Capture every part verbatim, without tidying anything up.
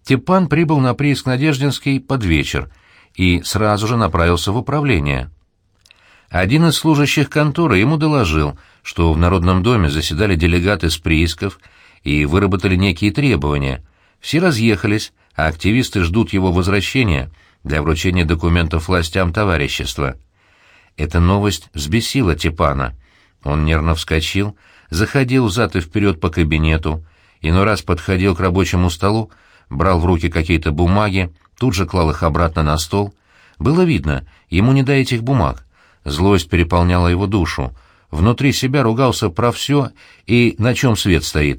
Степан прибыл на прииск Надеждинский под вечер и сразу же направился в управление. Один из служащих конторы ему доложил, что в Народном доме заседали делегаты с приисков и выработали некие требования. Все разъехались, а активисты ждут его возвращения для вручения документов властям товарищества. Эта новость взбесила Степана. Он нервно вскочил, заходил взад и вперед по кабинету, иной раз подходил к рабочему столу, брал в руки какие-то бумаги, тут же клал их обратно на стол. Было видно, ему не до этих бумаг. Злость переполняла его душу. Внутри себя ругался про все и на чем свет стоит.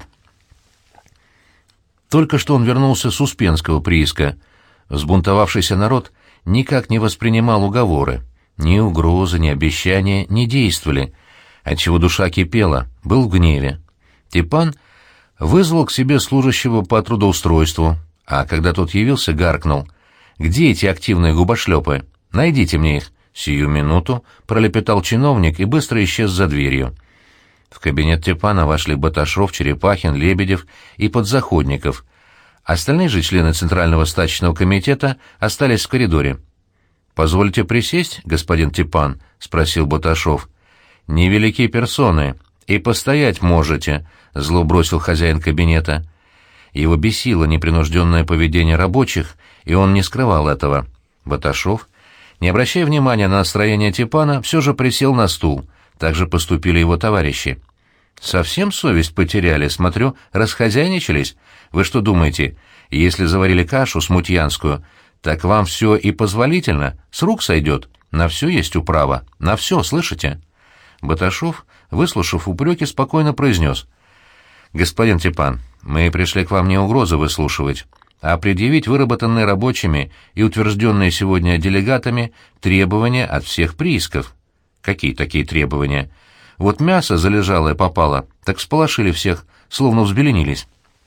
Только что он вернулся с Успенского прииска. Взбунтовавшийся народ никак не воспринимал уговоры. Ни угрозы, ни обещания не действовали, отчего душа кипела, был в гневе. Степан вызвал к себе служащего по трудоустройству, а когда тот явился, гаркнул: «Где эти активные губошлепы? Найдите мне их». «Сию минуту», — пролепетал чиновник и быстро исчез за дверью. В кабинет Степана вошли Баташов, Черепахин, Лебедев и Подзаходников. Остальные же члены Центрального стачечного комитета остались в коридоре. «Позвольте присесть, господин Степан?» — спросил Баташов. «Невелики персоны, и постоять можете», — зло бросил хозяин кабинета. Его бесило непринужденное поведение рабочих, и он не скрывал этого. Баташов, не обращая внимания на настроение Степана, все же присел на стул. Так же поступили его товарищи. «Совсем совесть потеряли, смотрю, расхозяйничались? Вы что думаете, если заварили кашу смутьянскую, так вам все и позволительно, с рук сойдет? На все есть управа, на все, слышите?» Баташов, выслушав упреки, спокойно произнес: «Господин Степан, мы пришли к вам не угрозы выслушивать, а предъявить выработанные рабочими и утвержденные сегодня делегатами требования от всех приисков». «Какие такие требования?» «Вот мясо залежалое попало, так всполошили всех, словно взбеленились».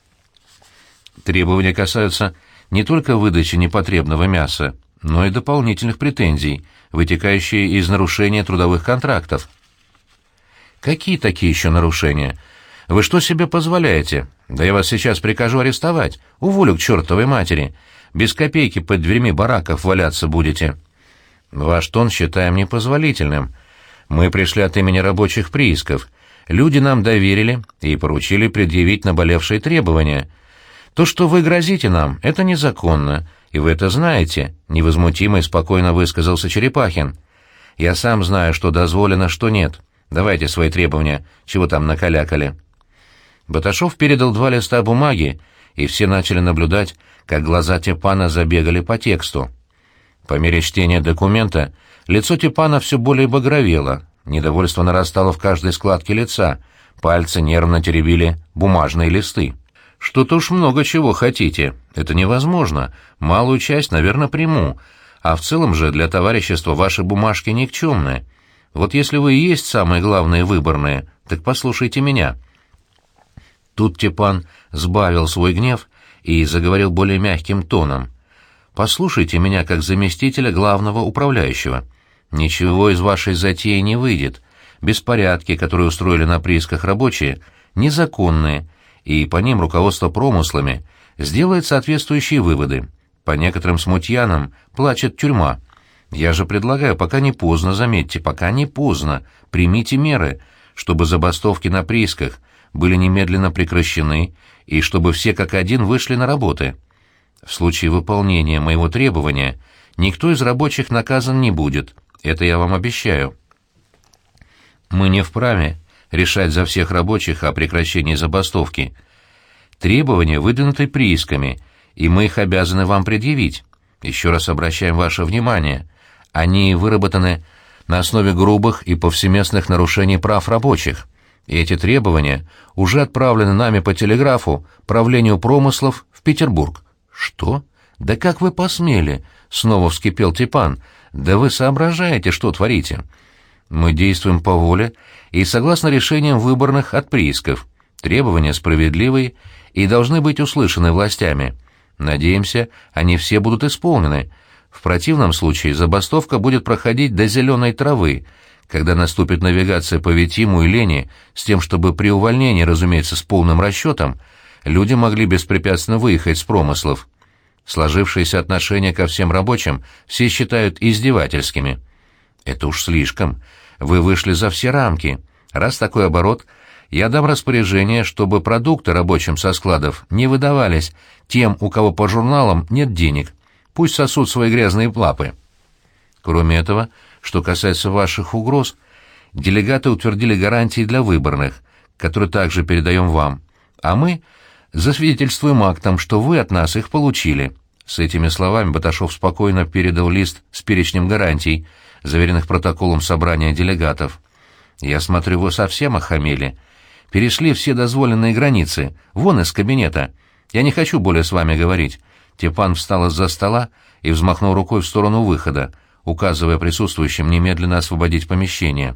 «Требования касаются не только выдачи непотребного мяса, но и дополнительных претензий, вытекающие из нарушения трудовых контрактов». «Какие такие еще нарушения? Вы что себе позволяете? Да я вас сейчас прикажу арестовать, уволю к чертовой матери. Без копейки под дверьми бараков валяться будете». «Ваш тон считаем непозволительным. Мы пришли от имени рабочих приисков. Люди нам доверили и поручили предъявить наболевшие требования. То, что вы грозите нам, это незаконно, и вы это знаете», — невозмутимо и спокойно высказался Черепахин. «Я сам знаю, что дозволено, что нет. Давайте свои требования, чего там накалякали». Баташов передал два листа бумаги, и все начали наблюдать, как глаза Степана забегали по тексту. По мере чтения документа лицо Степана все более багровело, недовольство нарастало в каждой складке лица, пальцы нервно теребили бумажные листы. «Что-то уж много чего хотите. Это невозможно. Малую часть, наверное, приму. А в целом же для товарищества ваши бумажки никчемные. Вот если вы и есть самые главные выборные, так послушайте меня». Тут Степан сбавил свой гнев и заговорил более мягким тоном. «Послушайте меня как заместителя главного управляющего. Ничего из вашей затеи не выйдет. Беспорядки, которые устроили на приисках рабочие, незаконные, и по ним руководство промыслами сделает соответствующие выводы. По некоторым смутьянам плачет тюрьма. Я же предлагаю, пока не поздно, заметьте, пока не поздно, примите меры, чтобы забастовки на приисках были немедленно прекращены и чтобы все как один вышли на работы. В случае выполнения моего требования никто из рабочих наказан не будет, это я вам обещаю. Мы не вправе решать за всех рабочих о прекращении забастовки. Требования выдвинуты приисками, и мы их обязаны вам предъявить. Еще раз обращаем ваше внимание. Они выработаны на основе грубых и повсеместных нарушений прав рабочих. И эти требования уже отправлены нами по телеграфу правлению промыслов в Петербург». «Что? Да как вы посмели?» — снова вскипел Степан. «Да вы соображаете, что творите?» «Мы действуем по воле и согласно решениям выборных от приисков. Требования справедливые и должны быть услышаны властями. Надеемся, они все будут исполнены. В противном случае забастовка будет проходить до зеленой травы, когда наступит навигация по Витиму и Лени, с тем, чтобы при увольнении, разумеется, с полным расчетом, люди могли беспрепятственно выехать с промыслов. Сложившиеся отношения ко всем рабочим все считают издевательскими. Это уж слишком. Вы вышли за все рамки. Раз такой оборот, я дам распоряжение, чтобы продукты рабочим со складов не выдавались тем, у кого по журналам нет денег. Пусть сосут свои грязные лапы. Кроме этого, что касается ваших угроз, делегаты утвердили гарантии для выборных, которые также передаем вам, а мы засвидетельствуем актом, что вы от нас их получили». С этими словами Баташов спокойно передал лист с перечнем гарантий, заверенных протоколом собрания делегатов. «Я смотрю, вы совсем охамели. Перешли все дозволенные границы. Вон из кабинета. Я не хочу более с вами говорить». Степан встал из-за стола и взмахнул рукой в сторону выхода, указывая присутствующим немедленно освободить помещение.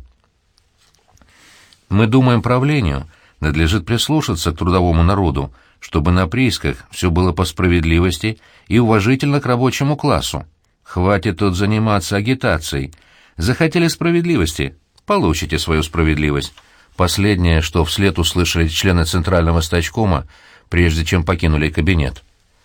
«Мы думаем, правлению надлежит прислушаться к трудовому народу, чтобы на приисках все было по справедливости и уважительно к рабочему классу. Хватит тут заниматься агитацией. Захотели справедливости? Получите свою справедливость». Последнее, что вслед услышали члены Центрального стачкома, прежде чем покинули кабинет.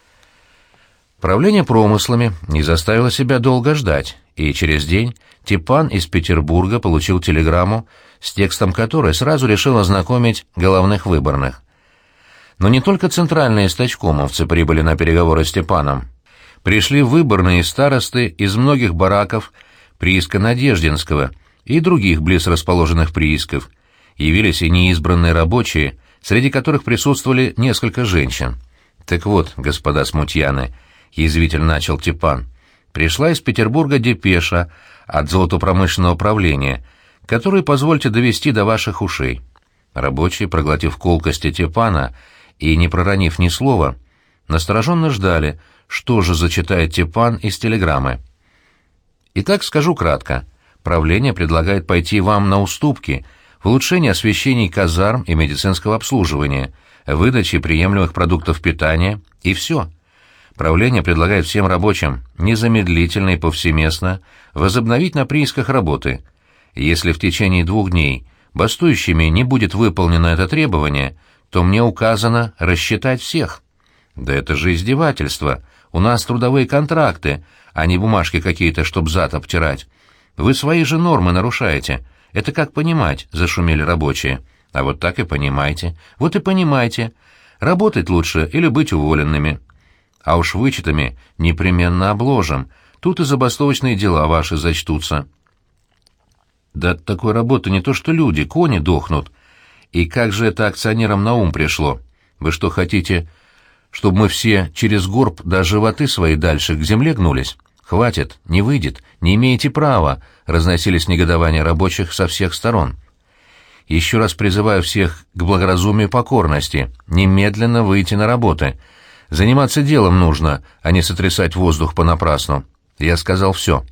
Правление промыслами не заставило себя долго ждать, и через день Степан из Петербурга получил телеграмму, с текстом которой сразу решил ознакомить головных выборных. Но не только центральные стачкомовцы прибыли на переговоры с Степаном. Пришли выборные старосты из многих бараков прииска Надеждинского и других близ расположенных приисков. Явились и неизбранные рабочие, среди которых присутствовали несколько женщин. «Так вот, господа смутьяны», — язвительно начал Степан, — «пришла из Петербурга депеша от золотопромышленного правления, которую позвольте довести до ваших ушей». Рабочие, проглотив колкости Степана и не проронив ни слова, настороженно ждали, что же зачитает Степан из телеграммы. «Итак, скажу кратко. Правление предлагает пойти вам на уступки в улучшении освещений казарм и медицинского обслуживания, выдачи приемлемых продуктов питания и все. Правление предлагает всем рабочим незамедлительно и повсеместно возобновить на приисках работы. Если в течение двух дней бастующими не будет выполнено это требование, то мне указано рассчитать всех». «Да это же издевательство. У нас трудовые контракты, а не бумажки какие-то, чтоб зад обтирать. Вы свои же нормы нарушаете. Это как понимать?» — зашумели рабочие. «А вот так и понимайте. Вот и понимайте. Работать лучше или быть уволенными. А уж вычетами непременно обложим. Тут и забастовочные дела ваши зачтутся». «Да от такой работы не то что люди, кони дохнут. И как же это акционерам на ум пришло? Вы что, хотите, чтобы мы все через горб до животы свои дальше к земле гнулись? Хватит, не выйдет, не имеете права», — разносились негодования рабочих со всех сторон. «Еще раз призываю всех к благоразумию и покорности, немедленно выйти на работы. Заниматься делом нужно, а не сотрясать воздух понапрасну. Я сказал все».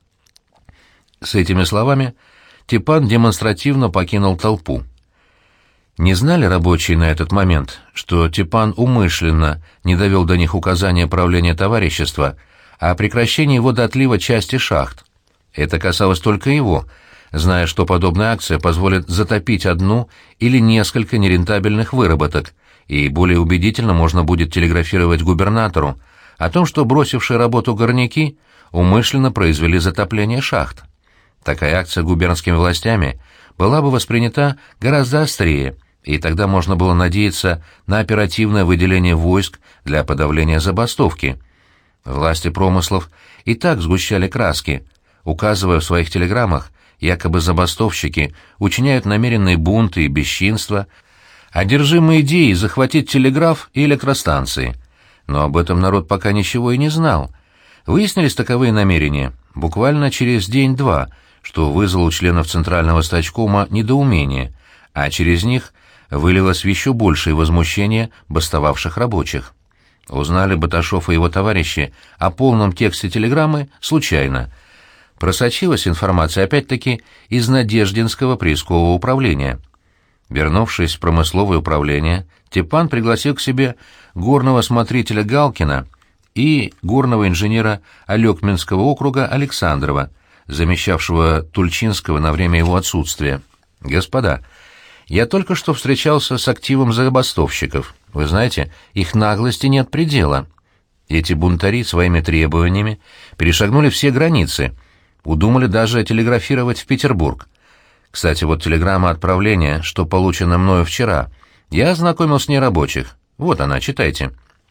С этими словами Степан демонстративно покинул толпу. Не знали рабочие на этот момент, что Степан умышленно не довел до них указания правления товарищества о прекращении водоотлива части шахт. Это касалось только его, зная, что подобная акция позволит затопить одну или несколько нерентабельных выработок, и более убедительно можно будет телеграфировать губернатору о том, что бросившие работу горняки умышленно произвели затопление шахт. Такая акция губернскими властями была бы воспринята гораздо острее, и тогда можно было надеяться на оперативное выделение войск для подавления забастовки. Власти промыслов и так сгущали краски, указывая в своих телеграммах, якобы забастовщики учиняют намеренные бунты и бесчинства, одержимые идеей захватить телеграф и электростанции. Но об этом народ пока ничего и не знал. Выяснились таковые намерения буквально через день-два, что вызвало у членов Центрального стачкома недоумение, а через них вылилось в еще большее возмущение бастовавших рабочих. Узнали Баташов и его товарищи о полном тексте телеграммы случайно. Просочилась информация опять-таки из Надеждинского приискового управления. Вернувшись в промысловое управление, Степан пригласил к себе горного смотрителя Галкина и горного инженера Алекминского округа Александрова, замещавшего Тульчинского на время его отсутствия. «Господа, я только что встречался с активом забастовщиков. Вы знаете, их наглости нет предела. Эти бунтари своими требованиями перешагнули все границы, удумали даже телеграфировать в Петербург. Кстати, вот телеграмма отправления, что получена мною вчера. Я ознакомил с ней рабочих. Вот она, читайте».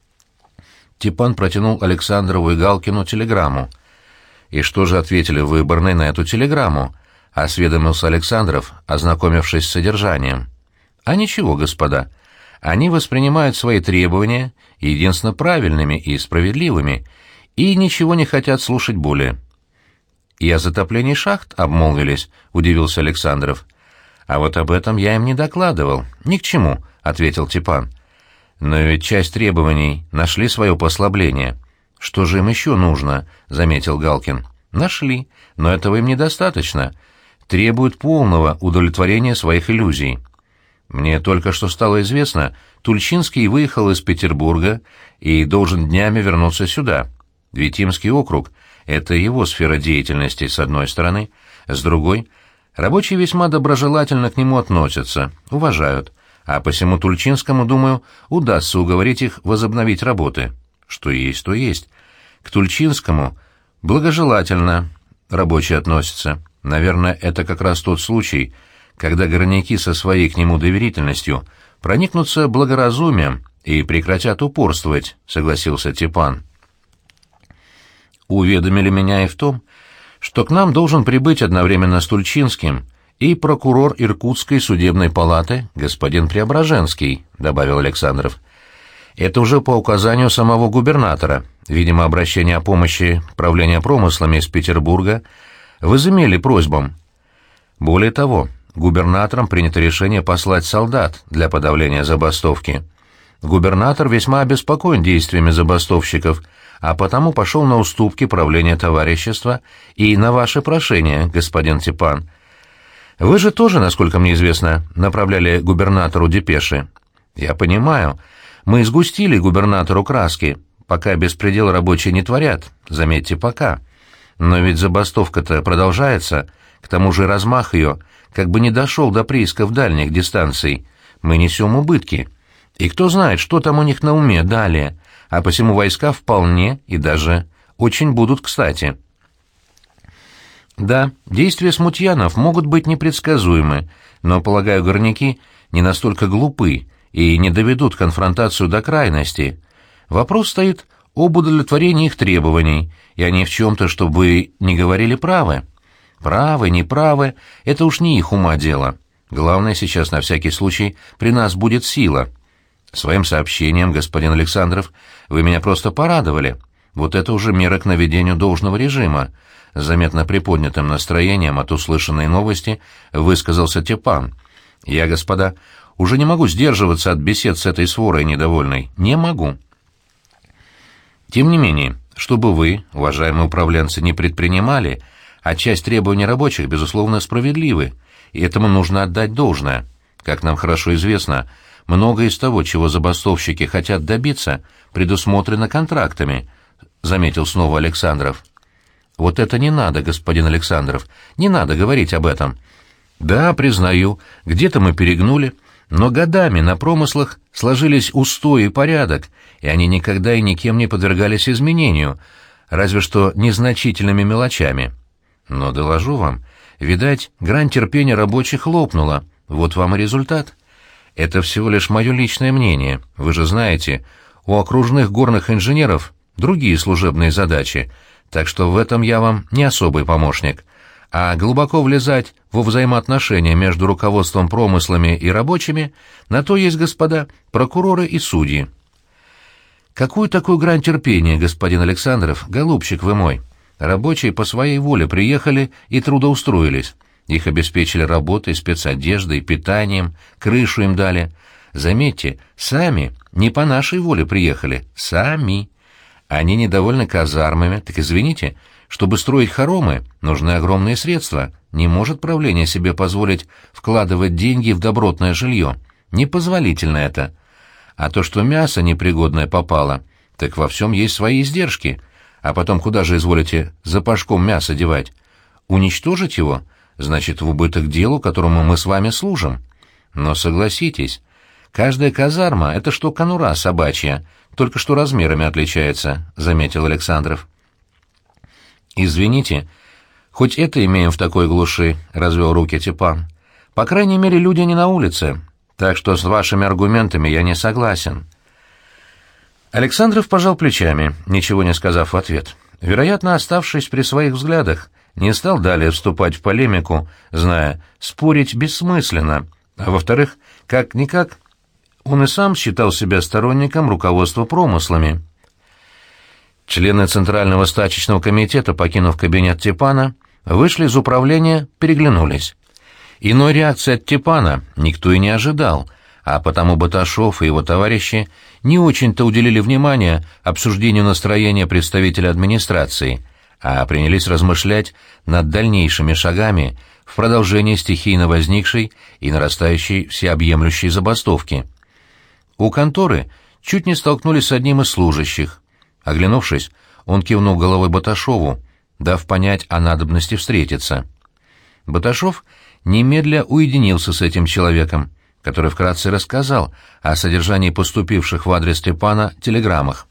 Степан протянул Александрову и Галкину телеграмму. «И что же ответили в Выборной на эту телеграмму?» — осведомился Александров, ознакомившись с содержанием. «А ничего, господа. Они воспринимают свои требования единственно правильными и справедливыми, и ничего не хотят слушать более». «И о затоплении шахт обмолвились?» — удивился Александров. «А вот об этом я им не докладывал. Ни к чему», — ответил Степан. «Но ведь часть требований нашли свое послабление». «Что же им еще нужно?» — заметил Галкин. «Нашли, но этого им недостаточно. Требуют полного удовлетворения своих иллюзий. Мне только что стало известно, Тульчинский выехал из Петербурга и должен днями вернуться сюда. Витимский округ — это его сфера деятельности, с одной стороны. С другой, рабочие весьма доброжелательно к нему относятся, уважают. А посему Тульчинскому, думаю, удастся уговорить их возобновить работы. Что есть, то есть. К Тульчинскому благожелательно рабочие относятся. Наверное, это как раз тот случай, когда горняки со своей к нему доверительностью проникнутся благоразумием и прекратят упорствовать», — согласился Степан. «Уведомили меня и в том, что к нам должен прибыть одновременно с Тульчинским и прокурор Иркутской судебной палаты господин Преображенский», — добавил Александров. «Это уже по указанию самого губернатора. Видимо, обращение о помощи правления промыслами из Петербурга возымели просьбам. Более того, губернатором принято решение послать солдат для подавления забастовки. Губернатор весьма обеспокоен действиями забастовщиков, а потому пошел на уступки правления товарищества и на ваше прошение, господин Степан. Вы же тоже, насколько мне известно, направляли губернатору депеши. Я понимаю, мы сгустили губернатору краски, пока беспредел рабочие не творят, заметьте, пока. Но ведь забастовка-то продолжается, к тому же размах ее как бы не дошел до приисков дальних дистанций. Мы несем убытки. И кто знает, что там у них на уме далее, а посему войска вполне и даже очень будут кстати. Да, действия смутьянов могут быть непредсказуемы, но, полагаю, горняки не настолько глупы и не доведут конфронтацию до крайности. Вопрос стоит об удовлетворении их требований, и они в чем-то, чтобы вы не говорили, правы. Правы, неправы — это уж не их ума дело. Главное сейчас, на всякий случай, при нас будет сила. Своим сообщением, господин Александров, вы меня просто порадовали. Вот это уже мера к наведению должного режима. С заметно приподнятым настроением от услышанной новости высказался Степан. Я, господа, уже не могу сдерживаться от бесед с этой сворой недовольной. Не могу. Тем не менее, чтобы вы, уважаемые управленцы, не предпринимали, а часть требований рабочих, безусловно, справедливы, и этому нужно отдать должное. Как нам хорошо известно, многое из того, чего забастовщики хотят добиться, предусмотрено контрактами, — заметил снова Александров. Вот это не надо, господин Александров, не надо говорить об этом. Да, признаю, где-то мы перегнули, но годами на промыслах сложились устои и порядок, и они никогда и никем не подвергались изменению, разве что незначительными мелочами. Но доложу вам, видать, грань терпения рабочих лопнула, вот вам и результат. Это всего лишь мое личное мнение, вы же знаете, у окружных горных инженеров другие служебные задачи, так что в этом я вам не особый помощник. А глубоко влезать во взаимоотношения между руководством промыслами и рабочими, на то есть, господа, прокуроры и судьи. Какую такую грань терпения, господин Александров, голубчик вы мой? Рабочие по своей воле приехали и трудоустроились. Их обеспечили работой, спецодеждой, питанием, крышу им дали. Заметьте, сами, не по нашей воле приехали, сами. Они недовольны казармами, так извините, чтобы строить хоромы, нужны огромные средства. Не может правление себе позволить вкладывать деньги в добротное жилье. Непозволительно это. А то, что мясо непригодное попало, так во всем есть свои издержки. А потом куда же изволите за пашком мясо девать? Уничтожить его? Значит, в убыток делу, которому мы с вами служим. Но согласитесь, Каждая казарма — это что конура собачья, только что размерами отличается», — заметил Александров. «Извините, хоть это имеем в такой глуши», — развел руки Степан. «По крайней мере, люди не на улице, так что с вашими аргументами я не согласен». Александров пожал плечами, ничего не сказав в ответ. Вероятно, оставшись при своих взглядах, не стал далее вступать в полемику, зная, спорить бессмысленно, а во-вторых, как-никак, он и сам считал себя сторонником руководства промыслами. Члены Центрального стачечного комитета, покинув кабинет Степана, вышли из управления, переглянулись. Иной реакции от Степана никто и не ожидал, а потому Баташов и его товарищи не очень-то уделили внимания обсуждению настроения представителя администрации, а принялись размышлять над дальнейшими шагами в продолжении стихийно возникшей и нарастающей всеобъемлющей забастовки. У конторы чуть не столкнулись с одним из служащих. Оглянувшись, он кивнул головой Баташову, дав понять о надобности встретиться. Баташов немедля уединился с этим человеком, который вкратце рассказал о содержании поступивших в адрес Степана телеграммах.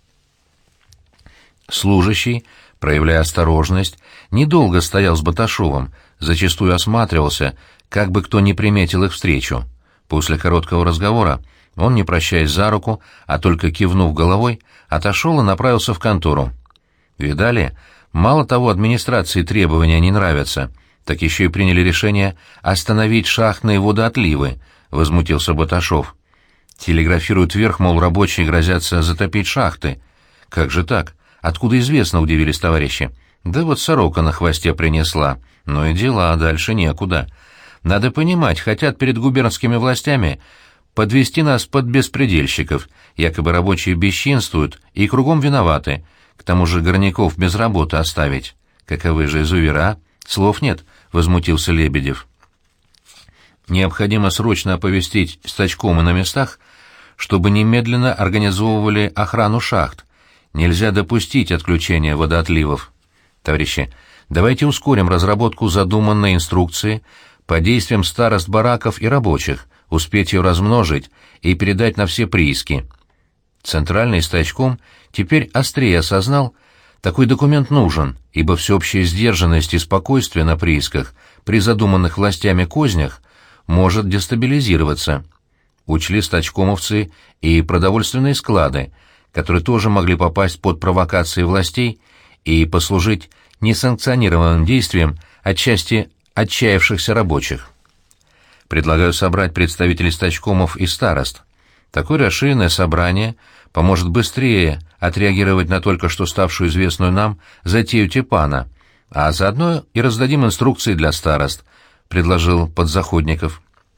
Служащий, проявляя осторожность, недолго стоял с Баташовым, зачастую осматривался, как бы кто ни приметил их встречу. После короткого разговора он, не прощаясь за руку, а только кивнув головой, отошел и направился в контору. Видали, мало того, администрации требования не нравятся, так еще и приняли решение остановить шахтные водоотливы, — возмутился Баташов. Телеграфируют вверх, мол, рабочие грозятся затопить шахты. Как же так? Откуда известно, — удивились товарищи. Да вот сорока на хвосте принесла. Ну и дела, дальше некуда. Надо понимать, хотят перед губернскими властями подвести нас под беспредельщиков, якобы рабочие бесчинствуют и кругом виноваты, к тому же горняков без работы оставить. Каковы же изувера? Слов нет, — возмутился Лебедев. Необходимо срочно оповестить стачкомы на местах, чтобы немедленно организовывали охрану шахт. Нельзя допустить отключения водоотливов. Товарищи, давайте ускорим разработку задуманной инструкции по действиям старост бараков и рабочих, успеть ее размножить и передать на все прииски. Центральный стачком теперь острее осознал, такой документ нужен, ибо всеобщая сдержанность и спокойствие на приисках при задуманных властями кознях может дестабилизироваться. Учли стачкомовцы и продовольственные склады, которые тоже могли попасть под провокации властей и послужить несанкционированным действием отчасти отчаявшихся рабочих. Предлагаю собрать представителей стачкомов и старост. Такое расширенное собрание поможет быстрее отреагировать на только что ставшую известную нам затею Степана, а заодно и раздадим инструкции для старост, — предложил Подзаходников.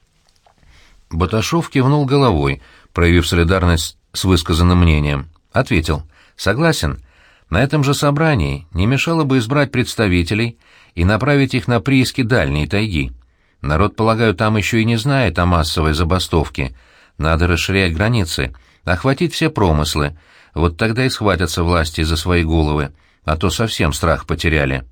Баташов кивнул головой, проявив солидарность с высказанным мнением. Ответил: «Согласен. На этом же собрании не мешало бы избрать представителей и направить их на прииски дальней тайги. Народ, полагаю, там еще и не знает о массовой забастовке. Надо расширять границы, охватить все промыслы. Вот тогда и схватятся власти за свои головы, а то совсем страх потеряли».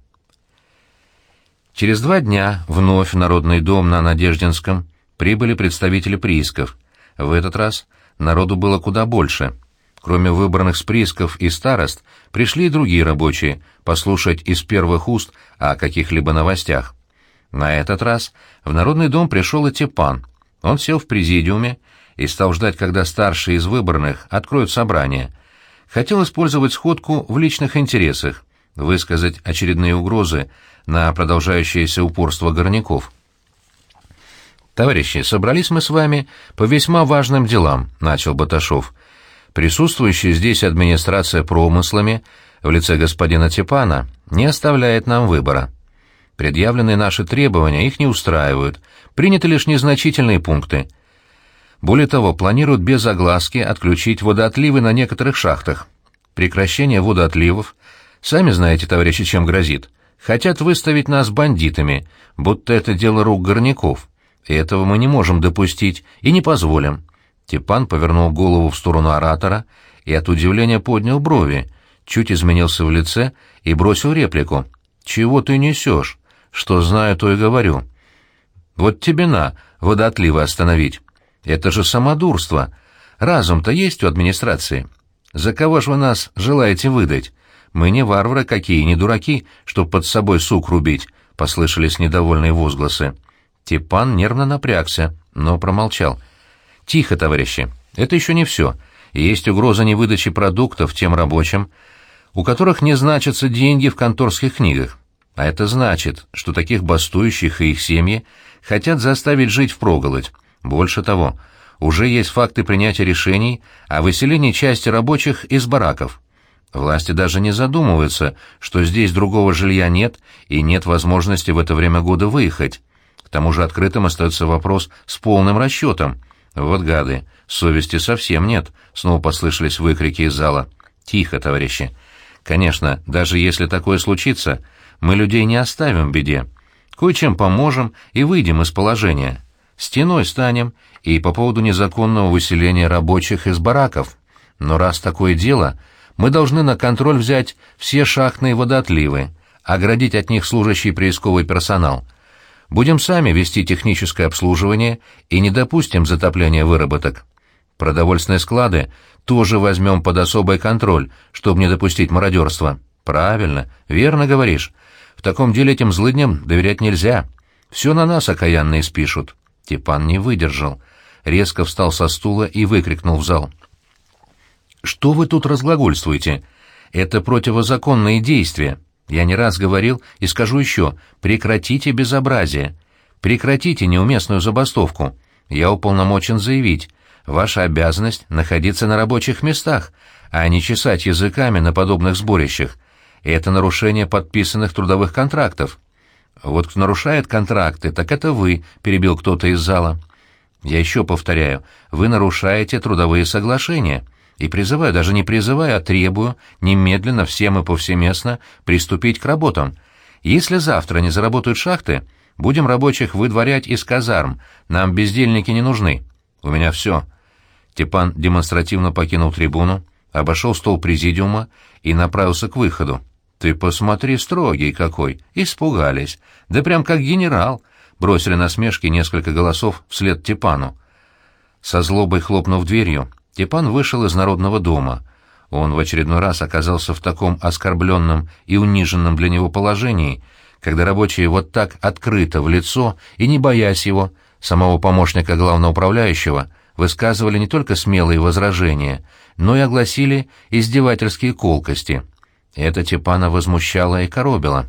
Через два дня вновь в Народный дом на Надеждинском прибыли представители приисков. В этот раз народу было куда больше. Кроме выбранных с приисков и старост, пришли и другие рабочие послушать из первых уст о каких-либо новостях. На этот раз в Народный дом пришел и Степан. Он сел в президиуме и стал ждать, когда старшие из выбранных откроют собрание. Хотел использовать сходку в личных интересах, высказать очередные угрозы на продолжающееся упорство горняков. «Товарищи, собрались мы с вами по весьма важным делам», — начал Баташов. «Присутствующая здесь администрация промыслами в лице господина Степана не оставляет нам выбора. Предъявленные наши требования их не устраивают, приняты лишь незначительные пункты. Более того, планируют без огласки отключить водоотливы на некоторых шахтах. Прекращение водоотливов, сами знаете, товарищи, чем грозит. Хотят выставить нас бандитами, будто это дело рук горняков. И этого мы не можем допустить и не позволим». Степан повернул голову в сторону оратора и от удивления поднял брови, чуть изменился в лице и бросил реплику: «Чего ты несешь? Что знаю, то и говорю. Вот тебе на, водоотливы остановить. Это же самодурство. Разум-то есть у администрации. За кого ж вы нас желаете выдать? Мы не варвары какие, не дураки, чтоб под собой сук рубить», — послышались недовольные возгласы. Степан нервно напрягся, но промолчал. «Тихо, товарищи, это еще не все. Есть угроза невыдачи продуктов тем рабочим, у которых не значатся деньги в конторских книгах. А это значит, что таких бастующих и их семьи хотят заставить жить впроголодь. Больше того, уже есть факты принятия решений о выселении части рабочих из бараков. Власти даже не задумываются, что здесь другого жилья нет и нет возможности в это время года выехать. К тому же открытым остается вопрос с полным расчетом. Вот гады, совести совсем нет», — снова послышались выкрики из зала. «Тихо, товарищи. Конечно, даже если такое случится, мы людей не оставим в беде. Кое-чем поможем и выйдем из положения. Стеной станем и по поводу незаконного выселения рабочих из бараков. Но раз такое дело, мы должны на контроль взять все шахтные водоотливы, оградить от них служащий приисковый персонал. Будем сами вести техническое обслуживание и не допустим затопления выработок. Продовольственные склады тоже возьмем под особый контроль, чтобы не допустить мародерства. Правильно, верно говоришь. В таком деле этим злыдням доверять нельзя. Все на нас окаянные спишут». Степан не выдержал. Резко встал со стула и выкрикнул в зал. «Что вы тут разглагольствуете? Это противозаконные действия. Я не раз говорил и скажу еще, прекратите безобразие. Прекратите неуместную забастовку. Я уполномочен заявить, ваша обязанность находиться на рабочих местах, а не чесать языками на подобных сборищах. Это нарушение подписанных трудовых контрактов». «Вот кто нарушает контракты, так это вы», — перебил кто-то из зала. «Я еще повторяю, вы нарушаете трудовые соглашения. И призываю, даже не призываю, а требую немедленно всем и повсеместно приступить к работам. Если завтра не заработают шахты, будем рабочих выдворять из казарм, нам бездельники не нужны. У меня все». Степан демонстративно покинул трибуну, обошел стол президиума и направился к выходу. «Ты посмотри, строгий какой! Испугались! Да прям как генерал!» — бросили насмешки несколько голосов вслед Степану. Со злобой хлопнув дверью, Степан вышел из Народного дома. Он в очередной раз оказался в таком оскорбленном и униженном для него положении, когда рабочие вот так открыто в лицо и не боясь его, самого помощника главноуправляющего, высказывали не только смелые возражения, но и огласили издевательские колкости. Это Степана возмущало и коробило.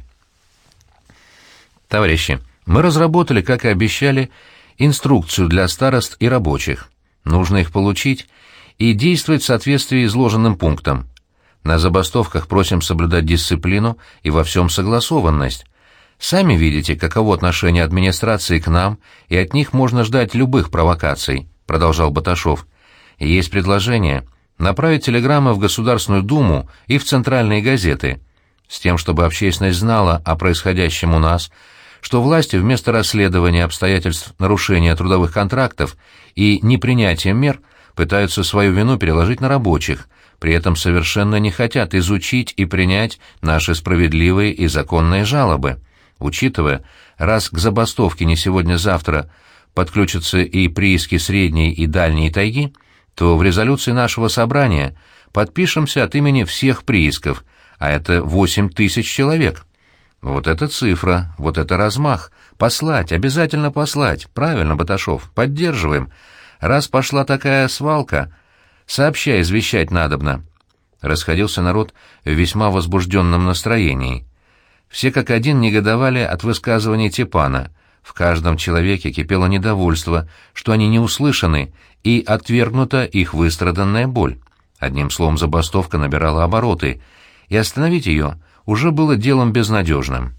«Товарищи, мы разработали, как и обещали, инструкцию для старост и рабочих. Нужно их получить и действовать в соответствии с изложенным пунктом. На забастовках просим соблюдать дисциплину и во всем согласованность. Сами видите, каково отношение администрации к нам, и от них можно ждать любых провокаций», — продолжал Баташов. «Есть предложение направить телеграммы в Государственную Думу и в центральные газеты, с тем, чтобы общественность знала о происходящем у нас, что власти вместо расследования обстоятельств нарушения трудовых контрактов и непринятия мер пытаются свою вину переложить на рабочих, при этом совершенно не хотят изучить и принять наши справедливые и законные жалобы. Учитывая, раз к забастовке не сегодня-завтра подключатся и прииски средней и дальней тайги, то в резолюции нашего собрания подпишемся от имени всех приисков, а это восемь тысяч человек. Вот это цифра, вот это размах. Послать, обязательно послать. Правильно, Баташов, поддерживаем. Раз пошла такая свалка, сообщай, извещать надобно». Расходился народ в весьма возбужденном настроении. Все как один негодовали от высказываний Степана. В каждом человеке кипело недовольство, что они не услышаны, и отвергнута их выстраданная боль. Одним словом, забастовка набирала обороты, и остановить ее уже было делом безнадежным.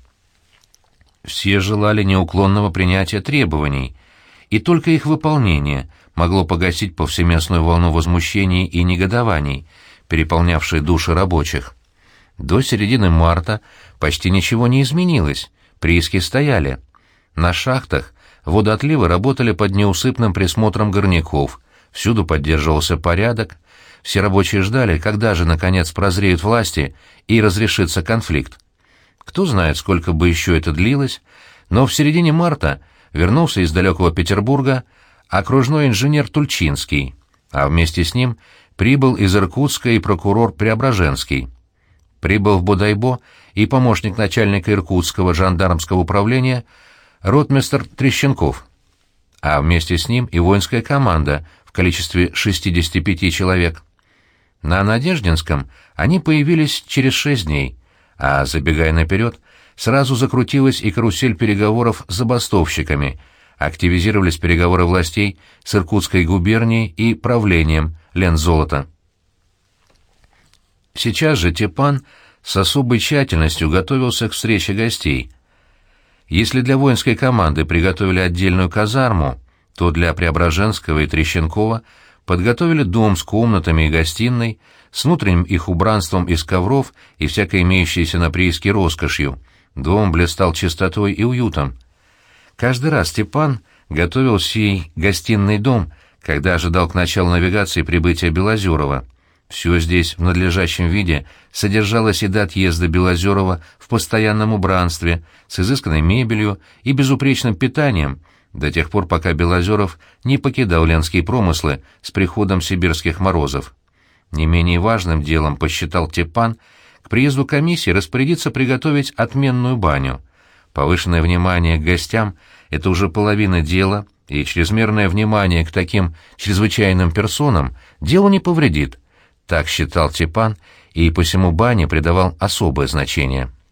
Все желали неуклонного принятия требований, и только их выполнение могло погасить повсеместную волну возмущений и негодований, переполнявшей души рабочих. До середины марта почти ничего не изменилось, прииски стояли. На шахтах водоотливы работали под неусыпным присмотром горняков, всюду поддерживался порядок, все рабочие ждали, когда же, наконец, прозреют власти и разрешится конфликт. Кто знает, сколько бы еще это длилось, но в середине марта вернулся из далекого Петербурга окружной инженер Тульчинский, а вместе с ним прибыл из Иркутска и прокурор Преображенский. Прибыл в Бодайбо и помощник начальника Иркутского жандармского управления ротмистр Трещенков, а вместе с ним и воинская команда в количестве шестидесяти пяти человек. На Надеждинском они появились через шесть дней, а, забегая наперед, сразу закрутилась и карусель переговоров с забастовщиками, активизировались переговоры властей с Иркутской губернией и правлением Лензолота. Сейчас же Тепан с особой тщательностью готовился к встрече гостей. Если для воинской команды приготовили отдельную казарму, то для Преображенского и Трещенкова подготовили дом с комнатами и гостиной, с внутренним их убранством из ковров и всякой имеющейся на прииске роскошью. Дом блистал чистотой и уютом. Каждый раз Степан готовил сей гостиный дом, когда ожидал к началу навигации прибытия Белозерова. Все здесь в надлежащем виде содержалось и до отъезда Белозерова в постоянном убранстве, с изысканной мебелью и безупречным питанием, до тех пор, пока Белозеров не покидал ленские промыслы с приходом сибирских морозов. Не менее важным делом посчитал Тепан к приезду комиссии распорядиться приготовить отменную баню. Повышенное внимание к гостям — это уже половина дела, и чрезмерное внимание к таким чрезвычайным персонам делу не повредит. Так считал Тепан, и посему бане придавал особое значение.